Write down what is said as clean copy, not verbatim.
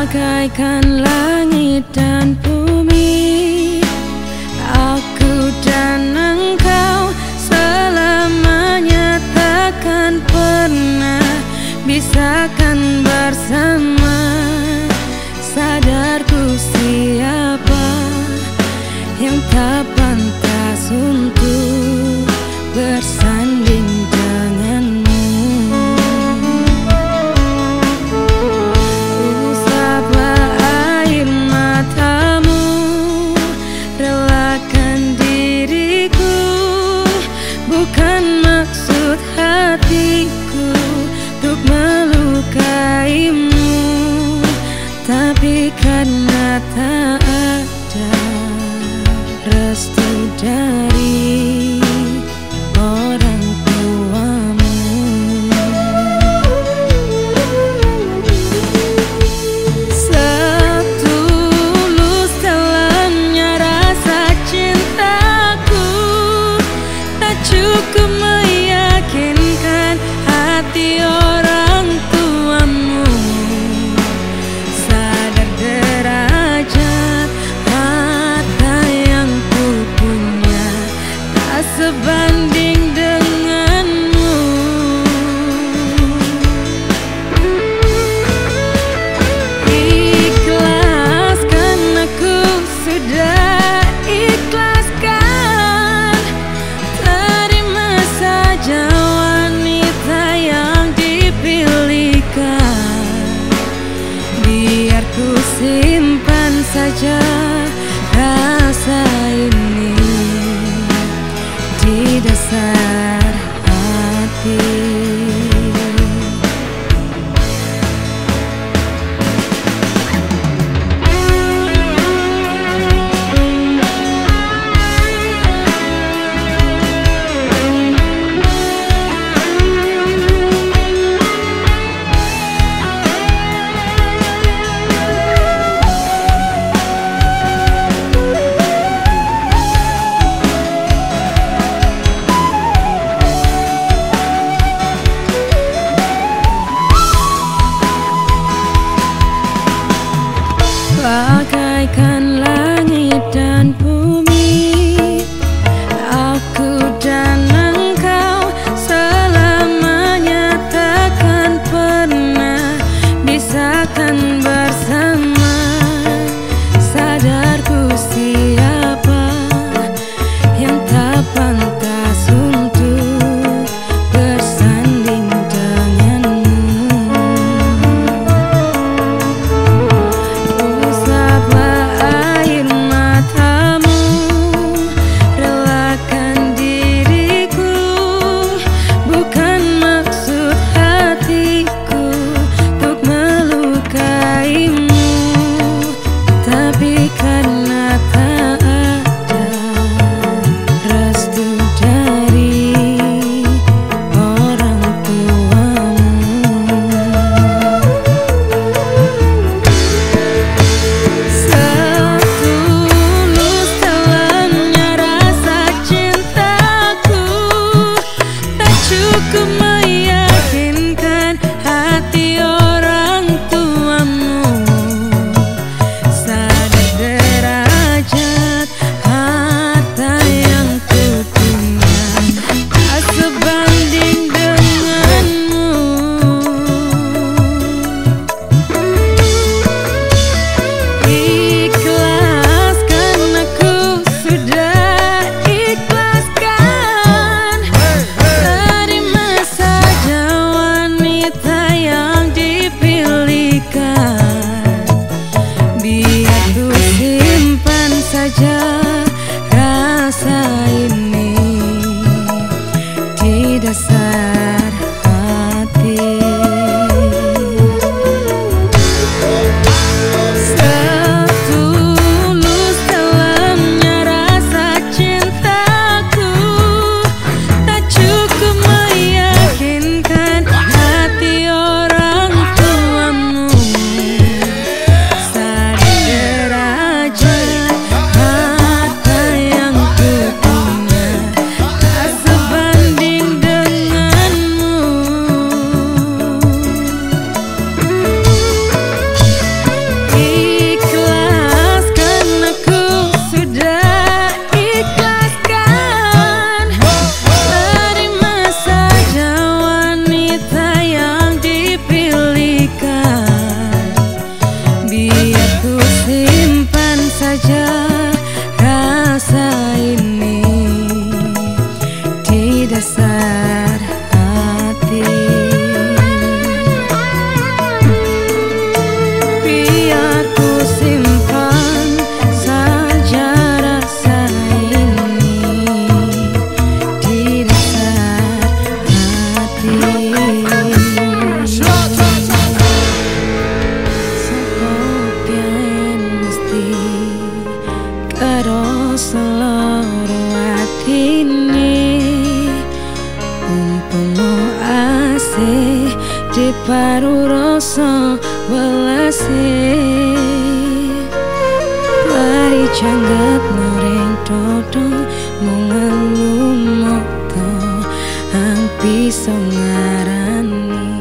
bagaikan langit dan bumi. Aku dan engkau selamanya takkan pernah bisakan bersama. Sadarku siapa yang tak pantas untuk bersanding denganmu. Usaplah air matamu, relakan diriku. Bukan maksud hatiku untuk melukaimu, tapi karena tak ada restu dari orang tuamu. Setulus dalamnya rasa cintaku, tak cukup meyakinkan hati orang tuamu. Sadar derajat harta yang ku punya tak sebanding denganmu. Ikhlaskan, aku sudah ikhlaskan. Terima saja wanita yang dipilihkan. Biar ku simpan saja rasa ini di dasar hati. loro atine umpama asih di paru rasa welase mari jangget noreng dodo mung ngelumoto ang bisa ngarani